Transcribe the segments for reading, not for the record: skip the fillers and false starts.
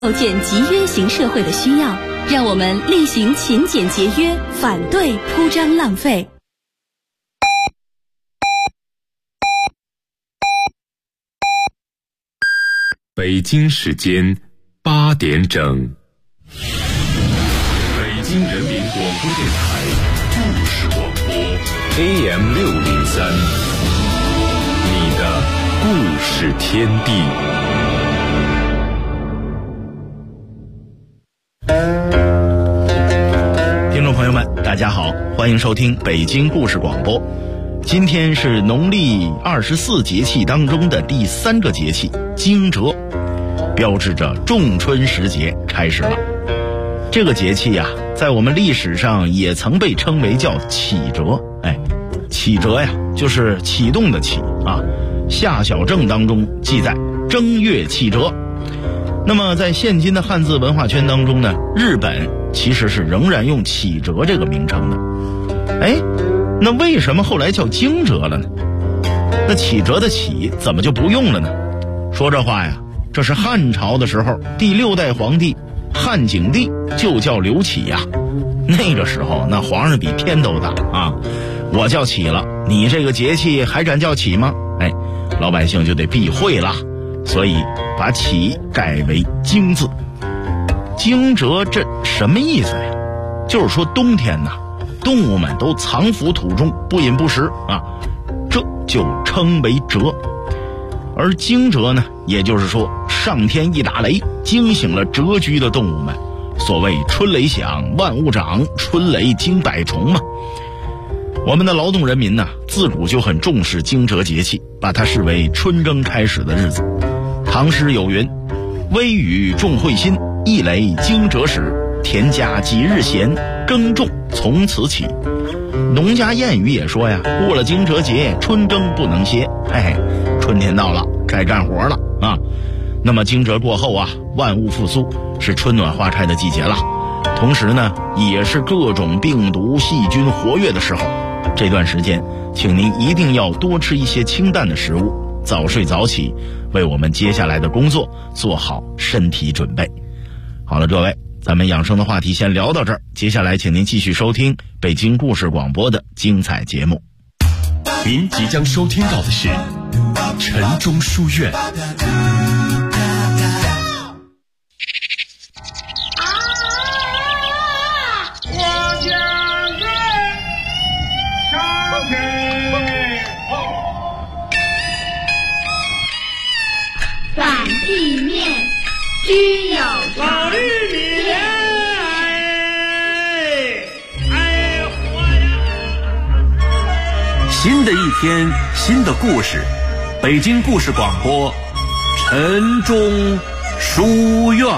建集约型社会的需要，让我们力行勤俭节约，反对铺张浪费。 北京时间8点整，北京人民广播电台故事广播 AM603， 你的故事天地。 听众朋友们，大家好，欢迎收听北京故事广播。今天是农历24节气当中的第3个节气惊蛰，标志着仲春时节开始了。这个节气在我们历史上也曾被称为叫启蛰。启蛰就是启动的启夏小正当中记载正月启蛰。那么在现今的汉字文化圈当中呢，日本其实是仍然用启蛰这个名称的。那为什么后来叫惊蛰了呢？那启蛰的启怎么就不用了呢？说这话这是汉朝的时候第6代皇帝汉景帝就叫刘启那个时候那皇上比天都大我叫启了，你这个节气还敢叫启吗？老百姓就得避讳了，所以把启改为惊字。惊蛰这什么意思呀？就是说冬天动物们都藏伏土中，不饮不食这就称为蛰。而惊蛰呢，也就是说上天一打雷，惊醒了蛰居的动物们。所谓春雷响，万物长，春雷惊百虫嘛。我们的劳动人民自古就很重视惊蛰节气，把它视为春耕开始的日子。唐诗有云：微雨众会心，一雷惊蛰始，田家几日闲，耕种从此起。农家谚语也说过了惊蛰节，春耕不能歇。春天到了，该干活了那么惊蛰过后万物复苏，是春暖花开的季节了。同时呢，也是各种病毒细菌活跃的时候。这段时间请您一定要多吃一些清淡的食物，早睡早起，为我们接下来的工作做好身体准备。好了，各位，咱们养生的话题先聊到这儿，接下来请您继续收听北京故事广播的精彩节目。 您即将收听到的是晨钟书院。 反地面均有常。 新的一天，新的故事，北京故事广播晨钟书院。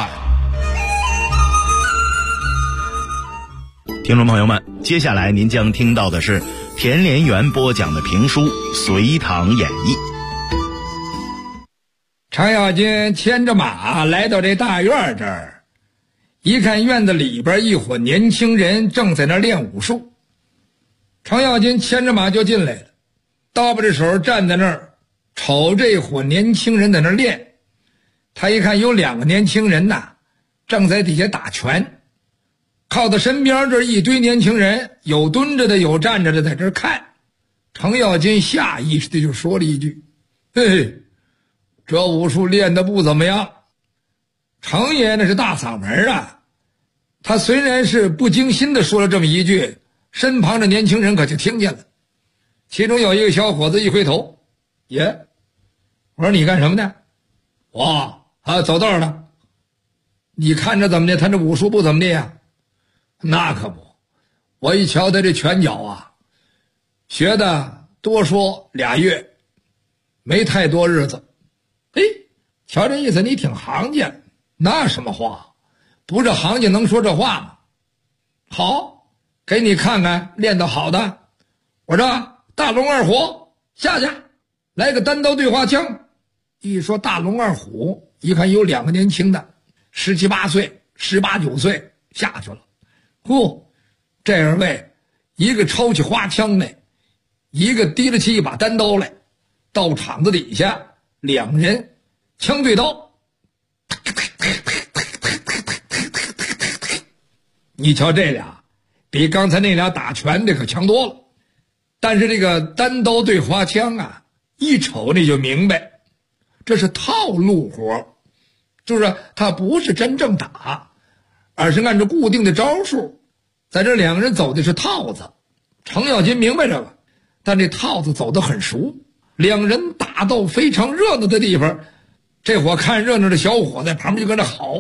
听众朋友们，接下来您将听到的是田连元播讲的评书《隋唐演义》。 程咬金牵着马来到这大院这儿，一看院子里边一伙年轻人正在那练武术。程咬金牵着马就进来了，搭把着手站在那儿，瞅这伙年轻人在那儿练。他一看有2个年轻人正在底下打拳，靠在身边这一堆年轻人，有蹲着的有站着的在这儿看。程咬金下意识的就说了一句：嘿，这武术练得不怎么样。程爷那是大嗓门他虽然是不经心的说了这么一句，身旁的年轻人可就听见了。其中有一个小伙子一回头：爷，我说你干什么呢？我走道呢。你看着怎么的？他这武术不怎么的呀？那可不，我一瞧他这拳脚学的多说2月，没太多日子。瞧这意思，你挺行家。那什么话，不是行家能说这话吗？好，给你看看练得好的。我这大龙二虎下去，来个单刀对话枪。一说大龙二虎，一看有2个年轻的17、18岁18、19岁下去了。这2位，一个抄起花枪来，一个提了起一把单刀来，到场子底下，2人枪对刀， 你瞧这俩，比刚才那俩打拳的可强多了。但是这个单刀对花枪啊，一瞅你就明白，这是套路活，就是他不是真正打，而是按照固定的招数，在这两个人走的是套子。程咬金明白这个，但这套子走得很熟。两人打斗非常热闹的地方，这伙看热闹的小伙在旁边就跟着好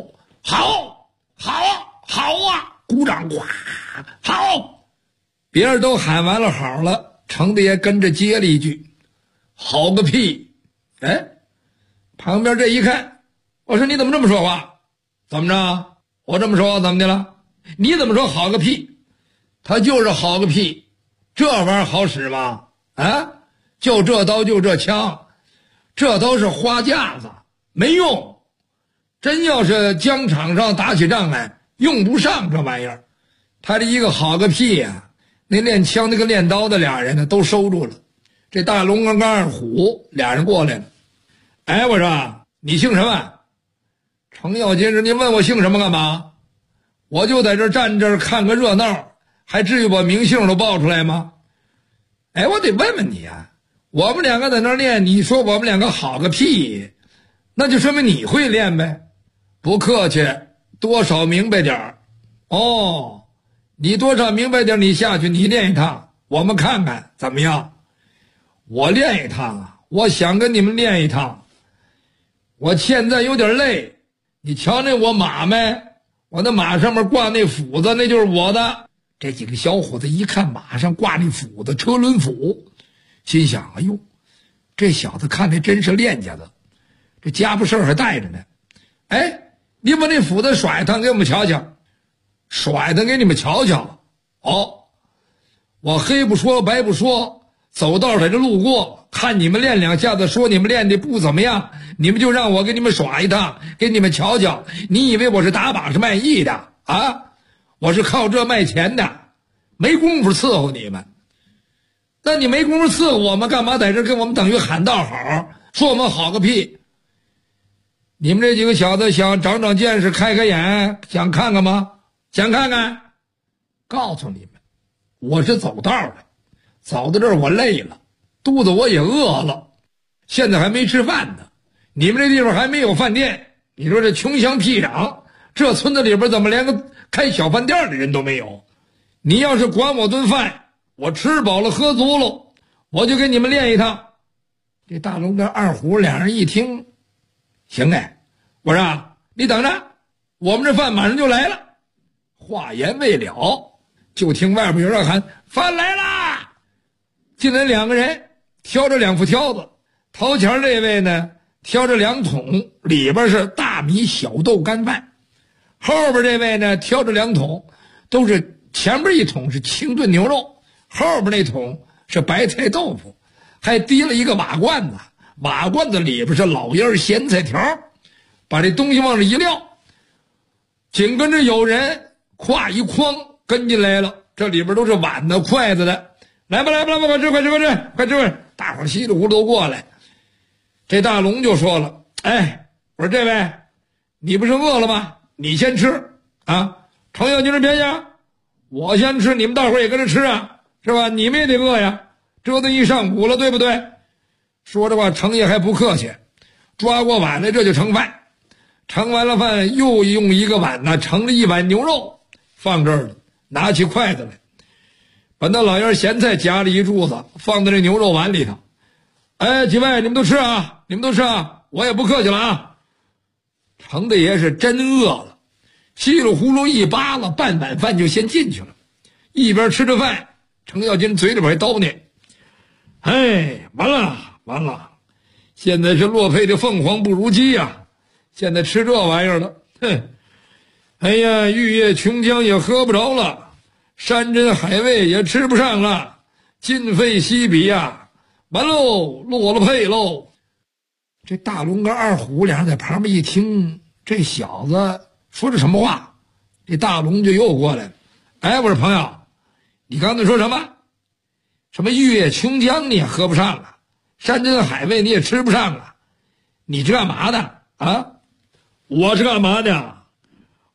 啊，鼓掌，哗，好！别人都喊完了好了，程大爷跟着接了一句：“好个屁！”哎，旁边这一看，我说你怎么这么说话？怎么着？我这么说怎么的了？你怎么说好个屁？他就是好个屁，这玩意儿好使吗？啊，就这刀就这枪，这都是花架子，没用。真要是疆场上打起仗来，用不上这玩意儿。他这一个好个屁呀！那练枪的跟练刀的俩人呢都收住了。这大龙跟二虎俩人过来了。哎，我说你姓什么？程咬金说：“您问我姓什么干嘛？我就在这站这儿看个热闹，还至于把名姓都报出来吗？”哎，我得问问你啊，我们两个在那儿练，你说我们两个好个屁，那就说明你会练呗。不客气，多少明白点儿。哦，你多少明白点，你下去你练一趟，我们看看怎么样。我练一趟啊，我想跟你们练一趟。我现在有点累，你瞧那我马没？我那马上面挂那斧子，那就是我的。这几个小伙子一看马上挂那斧子，车轮斧，心想：哎呦，这小子看来真是练家子，这家伙事儿还带着呢。哎，你把那斧子甩一趟给我们瞧瞧，甩它给你们瞧瞧。哦，我黑不说白不说，走道在这路过，看你们练两下子，说你们练的不怎么样，你们就让我给你们耍一趟，给你们瞧瞧。你以为我是打把式卖艺的啊？我是靠这卖钱的，没工夫伺候你们。那你没工夫伺候我们，干嘛在这跟我们等于喊道好，说我们好个屁？你们这几个小子想长长见识，开开眼，想看看吗？想看看？告诉你们，我是走道的，走到这儿我累了，肚子我也饿了，现在还没吃饭呢。你们这地方还没有饭店，你说这穷乡僻壤，这村子里边怎么连个开小饭店的人都没有？你要是管我顿饭，我吃饱了喝足了，我就给你们练一趟。这大龙跟二虎两人一听，行哎，我说你等着，我们这饭马上就来了。话言未了，就听外边有人喊：“饭来啦！”进来两个人，挑着两副挑子，头前这位呢挑着两桶，里边是大米小豆干饭；后边这位呢挑着两桶，都是前边一桶是清炖牛肉，后边那桶是白菜豆腐，还提了一个瓦罐子，瓦罐子里边是老烟咸菜条，把这东西往这一撂，紧跟着有人挎一筐跟进来了，这里边都是碗的筷子的，来吧，快吃，大伙稀里糊涂都过来。这大龙就说了：“哎，我说这位，你不是饿了吗？你先吃啊！程咬金别介，我先吃，你们大伙也跟着吃啊，是吧？你们也得饿呀，折腾一上午了，对不对？”说这话，程爷还不客气，抓过碗来，这就盛饭。盛完了饭，又用一个碗呢盛了一碗牛肉，放这儿了，拿起筷子来，把那老爷咸菜夹了一柱子，放在这牛肉碗里头。哎，几位，你们都吃啊，我也不客气了啊。程大爷是真饿了，稀里糊涂一扒拉，半碗饭就先进去了。一边吃着饭，程咬金嘴里边还叨念：“哎，完了，现在是落配的凤凰不如鸡呀，现在吃这玩意儿了，哼！哎呀，玉液琼浆也喝不着了，山珍海味也吃不上了，今非昔比呀！完喽，落了配喽！”这大龙跟二虎俩人在旁边一听，这小子说的什么话？这大龙就又过来了：“哎，我说朋友，你刚才说什么？什么玉液琼浆你也喝不上了，山珍海味你也吃不上了，你是干嘛的啊？”“我是干嘛的？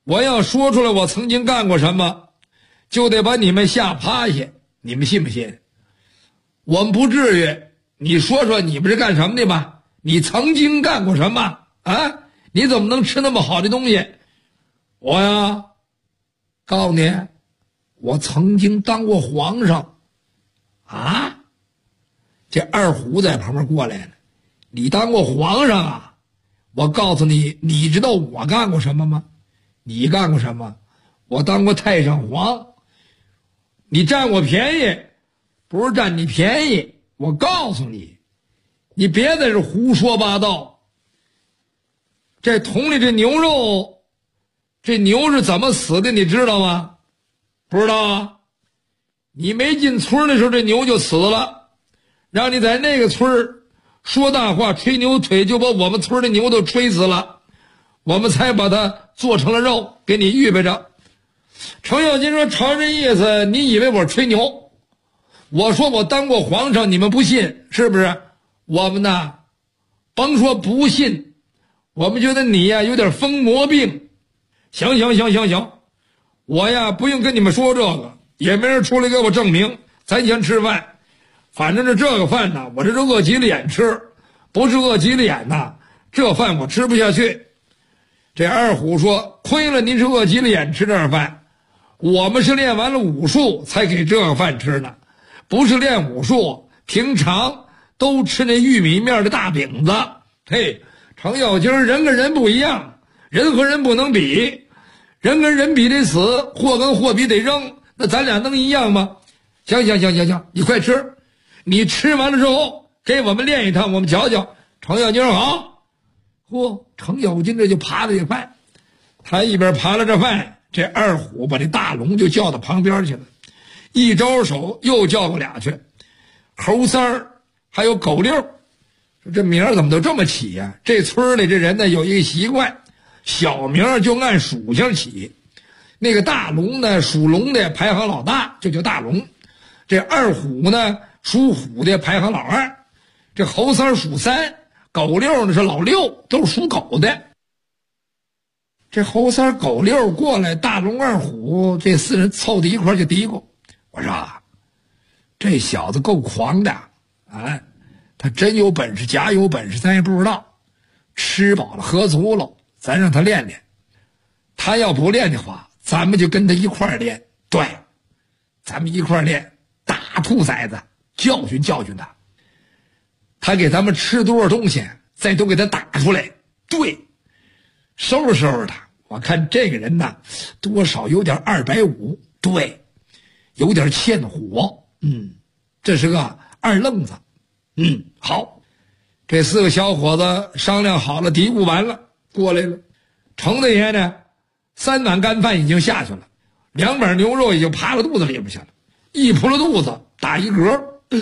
我要说出来我曾经干过什么，就得把你们吓趴下，你们信不信？我们不至于。你说说你们是干什么的吧？你曾经干过什么啊？你怎么能吃那么好的东西？我呀，告诉你，我曾经当过皇上。啊？这二虎在旁边过来了。你当过皇上啊？我告诉你，你知道我干过什么吗？你干过什么？我当过太上皇。你占我便宜，不是占你便宜。我告诉你，你别在这胡说八道。这桶里这牛肉，这牛是怎么死的你知道吗？不知道啊？你没进村的时候这牛就死了，让你在那个村说大话吹牛腿，就把我们村的牛都吹死了，我们才把它做成了肉给你预备着。程咬金说，朝这意思你以为我吹牛？我说我当过皇上，你们不信是不是？我们呢，甭说不信，我们觉得你呀有点疯魔病。行，我呀不用跟你们说这个，也没人出来给我证明，咱先吃饭。反正这个饭呢，我这是饿急了眼吃，不是饿急了眼呐，这饭我吃不下去。这二虎说，亏了您是饿急了眼吃这饭，我们是练完了武术才给这个饭吃呢，不是练武术，平常都吃那玉米面的大饼子。嘿，程咬金人跟人不一样，人和人不能比，人跟人比得死，货跟货比得扔，那咱俩能一样吗？行，你快吃，你吃完了之后给我们练一趟，我们瞧瞧。程咬金好，程咬金这就扒了这饭，他一边扒拉着饭，这二虎把这大龙就叫到旁边去了，一招手又叫过俩去，猴三儿还有狗六。说这名儿怎么都这么起呀？这村里这人呢有一个习惯，小名就按属性起。那个大龙呢，属龙的排行老大，就叫大龙。这二虎呢，属虎的排行老二。这猴三属三，狗六呢是老六，都是属狗的。这猴三狗六过来，大龙二虎这四人凑到一块就嘀咕，我说啊，这小子够狂的啊，他真有本事假有本事咱也不知道，吃饱了喝足了咱让他练练，他要不练的话咱们就跟他一块练。对，咱们一块练，打兔崽子，教训教训他，他给咱们吃多少东西再都给他打出来。对，收拾收拾他。我看这个人呢多少有点250，对，有点欠火。这是个二愣子。好，这四个小伙子商量好了，嘀咕完了过来了。程大爷呢3碗干饭已经下去了，2碗牛肉已经扒了肚子里边去了，一扑了肚子打一嗝。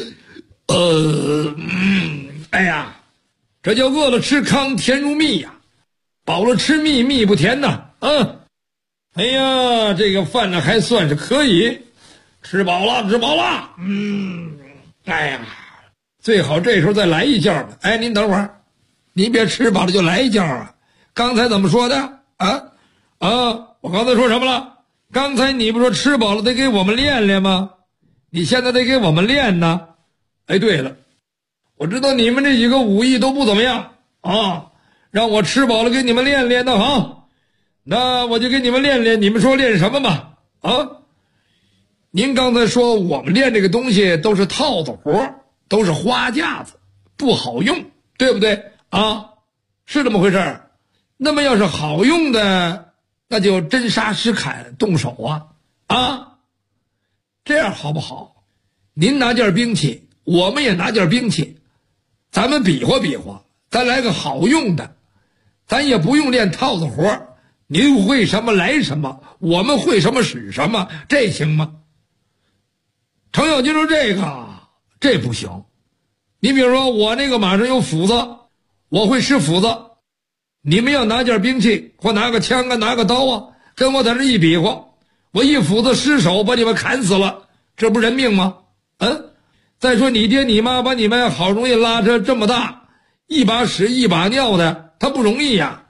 哎呀，这叫饿了吃糠甜如蜜呀，饱了吃蜜蜜不甜呐。哎呀，这个饭呢还算是可以，吃饱了。哎呀，最好这时候再来一觉吧。哎，您等会儿，您别吃饱了就来一觉啊。刚才怎么说的我刚才说什么了？刚才你不说吃饱了得给我们练练吗？你现在得给我们练呢。哎，对了，我知道你们这几个武艺都不怎么样啊，让我吃饱了给你们练练。那好，那我就给你们练练，你们说练什么吧？您刚才说我们练这个东西都是套子活，都是花架子，不好用，对不对啊？是这么回事。那么要是好用的，那就真杀实砍动手啊，这样好不好？您拿件兵器，我们也拿件兵器，咱们比划比划，咱来个好用的，咱也不用练套子活，您会什么来什么，我们会什么使什么，这行吗？程咬金说这不行。你比如说我那个马上有斧子，我会使斧子，你们要拿件兵器或拿个枪拿个刀跟我在这一比划，我一斧子失手把你们砍死了，这不人命吗？再说你爹你妈把你们好容易拉扯这么大，一把屎一把尿的，他不容易呀。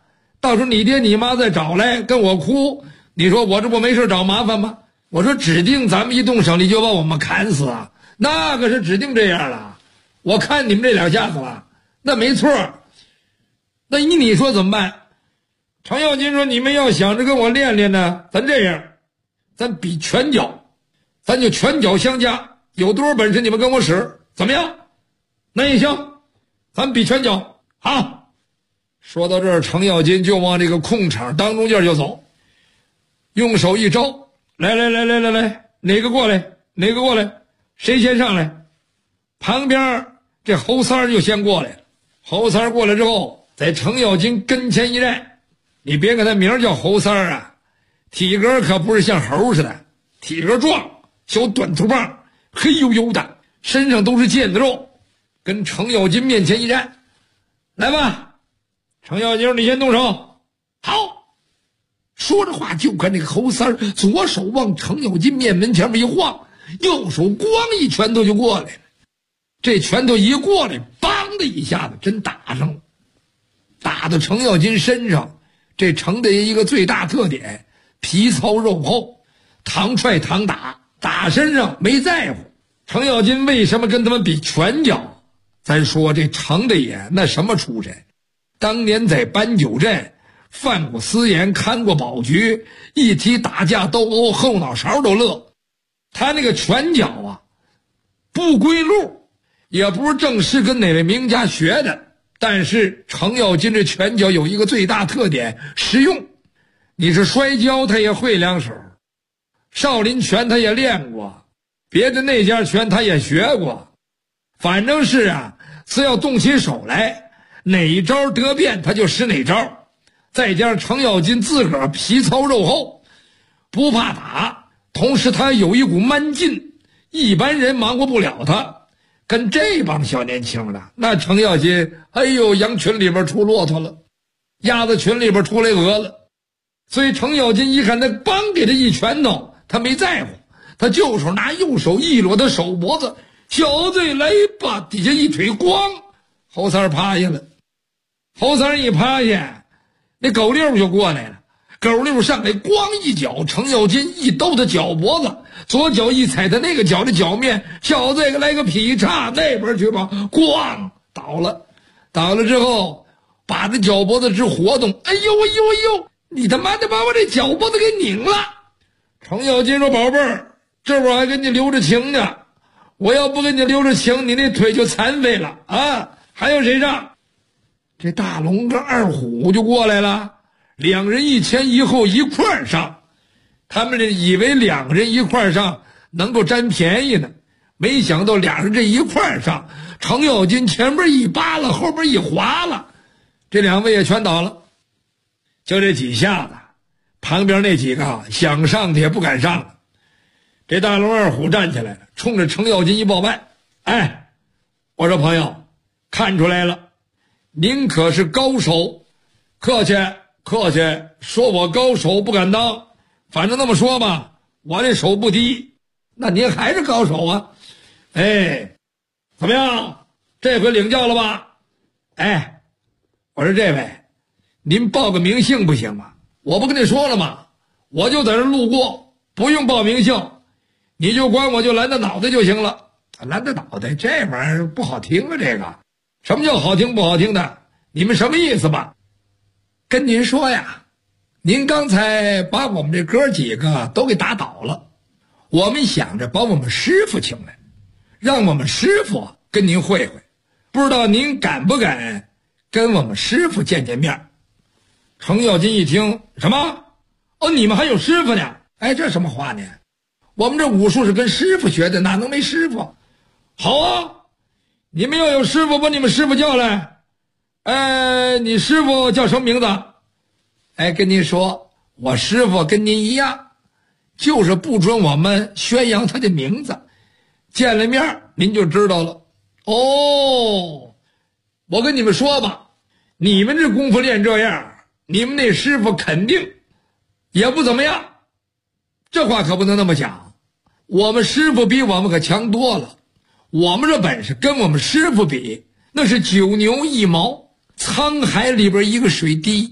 到时候你爹你妈再找来跟我哭，你说我这不没事找麻烦吗？我说指定咱们一动手你就把我们砍死啊，那个是指定这样了。我看你们这两下子了，那没错。那你说怎么办？程咬金说，你们要想着跟我练练呢，咱这样，咱比拳脚，咱就拳脚相加，有多少本事你们跟我使，怎么样？那也行，咱比拳脚。好，说到这儿，程咬金就往这个空场当中间就走，用手一招，来，哪个过来，哪个过来，谁先上来？旁边这侯三儿就先过来了。侯三儿过来之后，在程咬金跟前一站，你别看他名叫侯三儿啊，体格可不是像猴似的，体格壮，小短头棒，黑黝黝的，身上都是腱子肉，跟程咬金面前一站，来吧，程咬金，你先动手。好。说着话，就看这个侯三儿左手往程咬金面门前面一晃，右手咣一拳头就过来了。这拳头一过来，梆的一下子真打上了，打到程咬金身上。这程的一个最大特点，皮糙肉厚，堂踹堂打，打身上没在乎。程咬金为什么跟他们比拳脚？咱说这程的也那什么出身，当年在搬酒镇犯过私盐，看过保局，一提打架斗殴，后脑勺都乐。他那个拳脚啊，不归路，也不是正式跟哪位名家学的。但是程咬金这拳脚有一个最大特点，实用。你是摔跤他也会两手，少林拳他也练过，别的那家拳他也学过，反正是啊，只要动起手来，哪一招得变他就使哪招。再加上程咬金自个儿皮糙肉厚，不怕打，同时他有一股蛮劲，一般人忙活不了他。跟这帮小年轻的，那程咬金，哎呦，羊群里边出骆驼了，鸭子群里边出来鹅了。所以程咬金一看他梆给他一拳头，他没在乎，他就手拿右手一落他手脖子，小子来吧，底下一腿咣，侯三儿趴下了。侯三儿一趴下，那狗溜就过来了，狗溜上来咣一脚，程咬金一兜他脚脖子，左脚一踩他那个脚的脚面，小子来个劈叉那边去吧，咣倒了。倒了之后把这脚脖子直活动，哎呦，你他妈的把我这脚脖子给拧了。程咬金说，宝贝儿，这会儿还给你留着情呢，我要不给你留着情，你那腿就残废了啊！还有谁上？这大龙跟二虎就过来了，两人一前一后一块儿上。他们这以为两个人一块儿上能够占便宜呢，没想到俩人这一块儿上，程咬金前边一扒拉，后边一划了，这两位也全倒了。就这几下子，旁边那几个想上的也不敢上了。这大龙二虎站起来了，冲着程咬金一报拜，哎，我说朋友，看出来了，您可是高手，客气，说我高手不敢当，反正那么说吧，我这手不低，那您还是高手啊。哎，怎么样，这回领教了吧？哎，我说这位，您报个名姓不行吗？我不跟你说了吗？我就在这路过，不用报名姓，你就管我就拦着脑袋就行了。拦着脑袋这玩意儿不好听啊，这个什么叫好听不好听的？你们什么意思吧？跟您说呀，您刚才把我们这哥几个都给打倒了，我们想着把我们师傅请来，让我们师傅跟您会会，不知道您敢不敢跟我们师傅见见面。程咬金一听，什么？哦，你们还有师傅呢？哎，这什么话呢？我们这武术是跟师傅学的，哪能没师傅？好啊，你们要有师傅，把你们师傅叫来。你师傅叫什么名字？哎，跟您说，我师傅跟您一样，就是不准我们宣扬他的名字，见了面您就知道了。哦，我跟你们说吧，你们这功夫练这样，你们那师傅肯定也不怎么样。这话可不能那么讲，我们师傅比我们可强多了，我们这本事跟我们师傅比，那是九牛一毛，沧海里边一个水滴。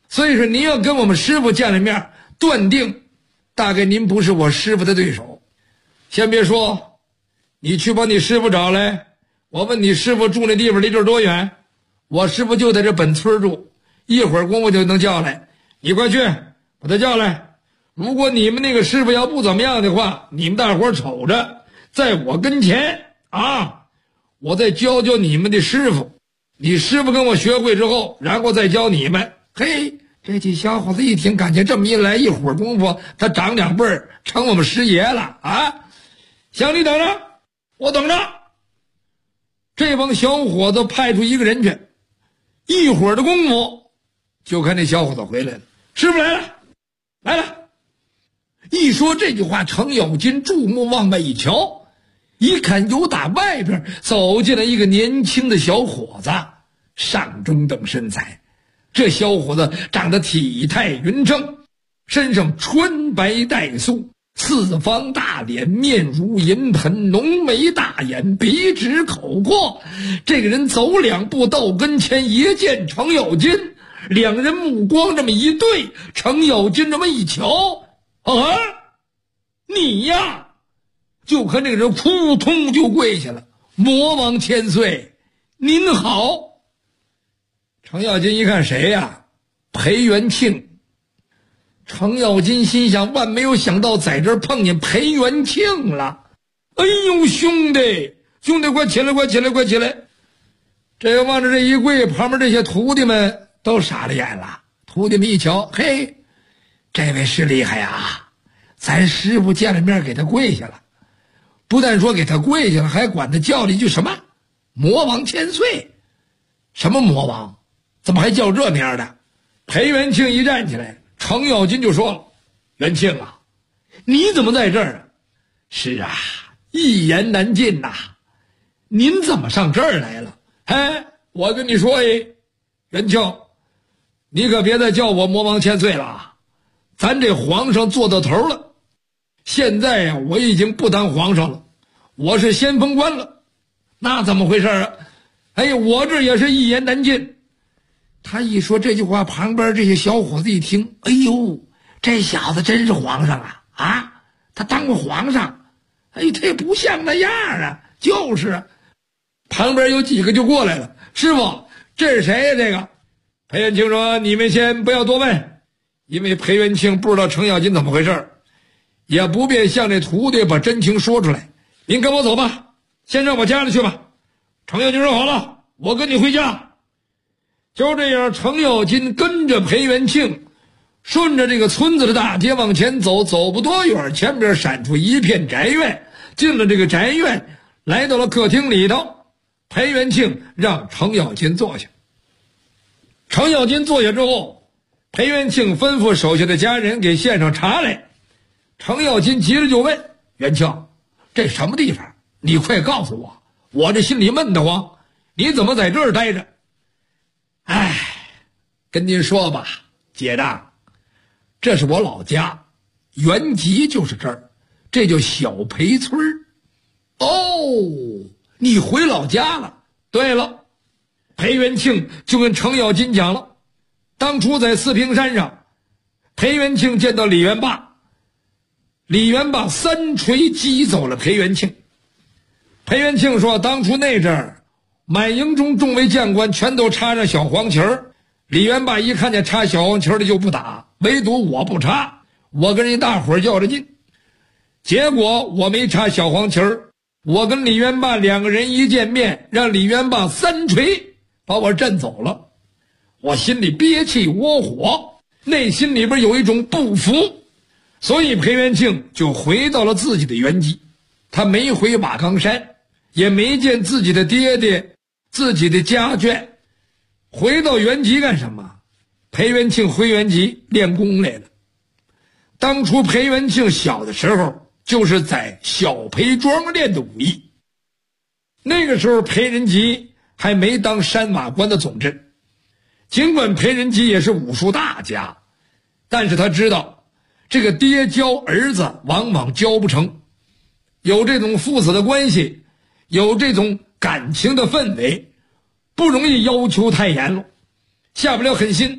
所以说您要跟我们师傅见了面，断定大概您不是我师傅的对手。先别说，你去把你师傅找来，我问你师傅住那地方离这儿多远，我师傅就在这本村住，一会儿功夫就能叫来，你快去把他叫来。如果你们那个师傅要不怎么样的话，你们大伙瞅着，在我跟前啊，我再教教你们的师傅，你师傅跟我学会之后，然后再教你们。嘿，这几小伙子一听，感觉这么一来，一会儿功夫他长两辈儿，成我们师爷了啊！行，你等着，我等着。这帮小伙子派出一个人去，一会儿的功夫，就看那小伙子回来了。师傅来了，来了。一说这句话，程咬金注目往外一瞧，一看由打外边走进来一个年轻的小伙子，上中等身材。这小伙子长得体态匀称，身上穿白带素，四方大脸，面如银盆，浓眉大眼，鼻直口阔。这个人走两步到跟前，一见程咬金，两人目光这么一对，程咬金这么一瞧，啊，你呀！就看这个人扑通就跪下了，魔王千岁，您好。程咬金一看谁呀？裴元庆。程咬金心想，万没有想到在这儿碰见裴元庆了。哎呦，兄弟快起来，快起来，快起来。这个往这这一跪，旁边这些徒弟们都傻了眼了。徒弟们一瞧，嘿，这位是厉害呀，咱师傅见了面给他跪下了，不但说给他跪下了，还管他叫了一句什么魔王千岁。什么魔王？怎么还叫这名的？裴元庆一站起来，程咬金就说了：元庆啊，你怎么在这儿啊？是啊，一言难尽呐。您怎么上这儿来了？哎，我跟你说元庆，你可别再叫我魔王千岁了，咱这皇上做到头了。现在呀，我已经不当皇上了，我是先锋官了。那怎么回事啊？哎，我这也是一言难尽。他一说这句话，旁边这些小伙子一听，哎呦，这小子真是皇上啊！他当过皇上，哎，他也不像那样啊，就是啊。旁边有几个就过来了，师傅，这是谁呀？这个裴元庆说：你们先不要多问，因为裴元庆不知道程咬金怎么回事，也不便向这徒弟把真情说出来。您跟我走吧，先让我家里去吧。程咬金说：好了，我跟你回家。就这样，程咬金跟着裴元庆顺着这个村子的大街往前走，走不多远，前边闪出一片宅院。进了这个宅院，来到了客厅里头，裴元庆让程咬金坐下。程咬金坐下之后，裴元庆吩咐手下的家人给献上茶来。程咬金急了就问：元庆，这什么地方？你快告诉我，我这心里闷得慌，你怎么在这儿待着？哎，跟您说吧，姐丈，这是我老家，原籍就是这儿，这叫小裴村。哦，你回老家了？对了，裴元庆就跟程咬金讲了，当初在四平山上，裴元庆见到李元霸，李元霸三锤击走了裴元庆。裴元庆说，当初那阵儿满营中众位将官全都插上小黄旗儿，李元霸一看见插小黄旗儿的就不打，唯独我不插，我跟人大伙儿较着劲。结果我没插小黄旗儿，我跟李元霸两个人一见面，让李元霸三锤把我震走了。我心里憋气窝火，内心里边有一种不服，所以裴元庆就回到了自己的原籍，他没回瓦岗山，也没见自己的爹爹自己的家眷。回到原籍干什么？裴元庆回原籍练功来了。当初裴元庆小的时候就是在小裴庄练的武艺，那个时候裴仁吉还没当山瓦关的总镇。尽管裴仁吉也是武术大家，但是他知道这个爹教儿子往往教不成，有这种父子的关系，有这种感情的氛围，不容易要求太严了，下不了狠心。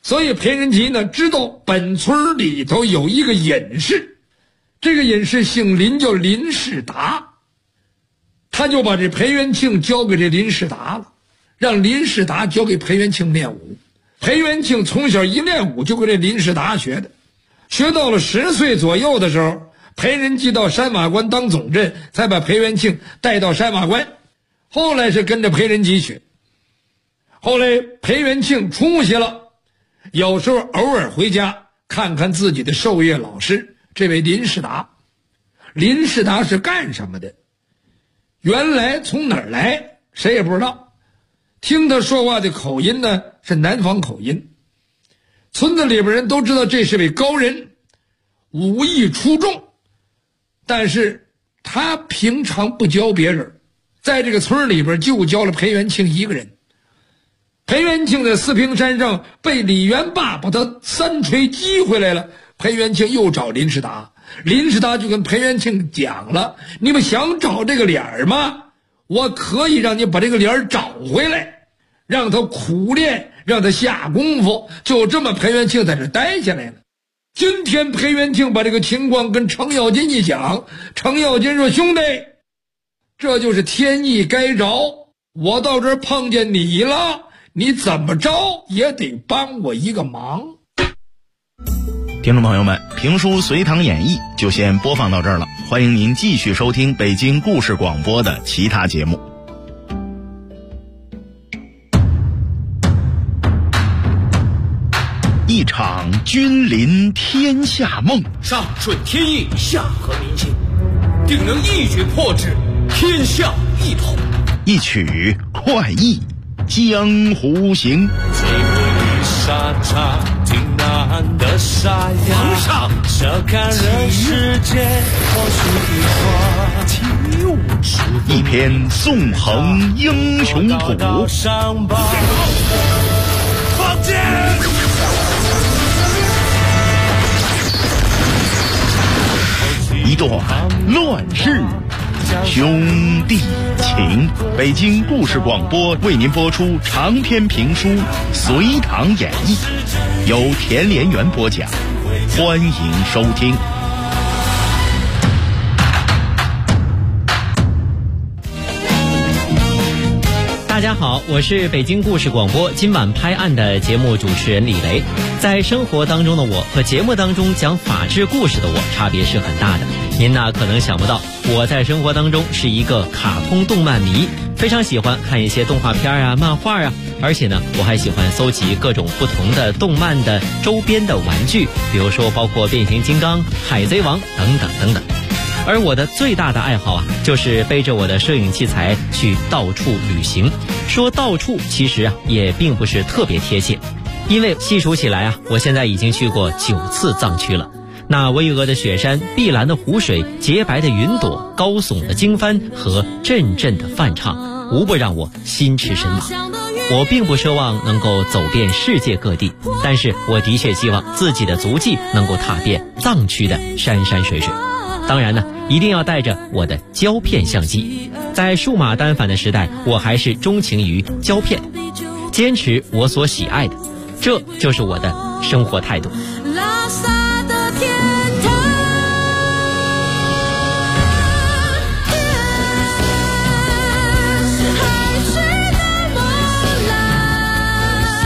所以裴仁吉呢知道本村里头有一个隐士，这个隐士姓林，叫林世达，他就把这裴元庆交给这林世达了，让林世达交给裴元庆练武。裴元庆从小一练武就跟这林世达学的，学到了10岁左右的时候，裴仁吉到山马关当总镇，才把裴元庆带到山马关，后来是跟着裴仁吉学。后来裴元庆出息了，有时候偶尔回家看看自己的授业老师这位林世达。林世达是干什么的？原来从哪儿来谁也不知道，听他说话的口音呢是南方口音。村子里边人都知道这是位高人，武艺出众，但是他平常不教别人，在这个村里边就教了裴元庆一个人。裴元庆在四平山上被李元霸把他3锤击回来了，裴元庆又找林世达，林世达就跟裴元庆讲了，你们想找这个脸儿吗？我可以让你把这个脸儿找回来，让他苦练，让他下功夫。就这么裴元庆在这待下来了。今天裴元庆把这个情况跟程咬金一讲，程咬金说，兄弟，这就是天意该着，我到这儿碰见你了，你怎么着也得帮我一个忙。 听众朋友们，评书《隋唐演义》就先播放到这儿了，欢迎您继续收听北京故事广播的其他节目。一场君临天下梦， 上顺天意，下合民心，定能一举破之，天下一统。 一曲快意江湖行。 沙场挺难的沙哑， 皇上笑看人世间或许一花， 一篇纵横英雄谱， 放箭！ 一段乱世兄弟情。北京故事广播为您播出长篇评书《隋唐演义》，由田连元播讲，欢迎收听。 大家好，我是北京故事广播今晚拍案的节目主持人李雷。在生活当中的我和节目当中讲法治故事的我差别是很大的。您呢可能想不到，我在生活当中是一个卡通动漫迷，非常喜欢看一些动画片啊、漫画啊，而且呢我还喜欢搜集各种不同的动漫的周边的玩具，比如说包括变形金刚、海贼王等等等等。而我的最大的爱好啊，就是背着我的摄影器材去到处旅行。说到处其实啊也并不是特别贴切，因为细数起来啊，我现在已经去过9次藏区了。那巍峨的雪山、碧蓝的湖水、洁白的云朵、高耸的经幡和阵阵的梵唱，无不让我心驰神往。我并不奢望能够走遍世界各地，但是我的确希望自己的足迹能够踏遍藏区的山山水水。当然呢，一定要带着我的胶片相机。在数码单反的时代，我还是钟情于胶片，坚持我所喜爱的，这就是我的生活态度。 拉萨的天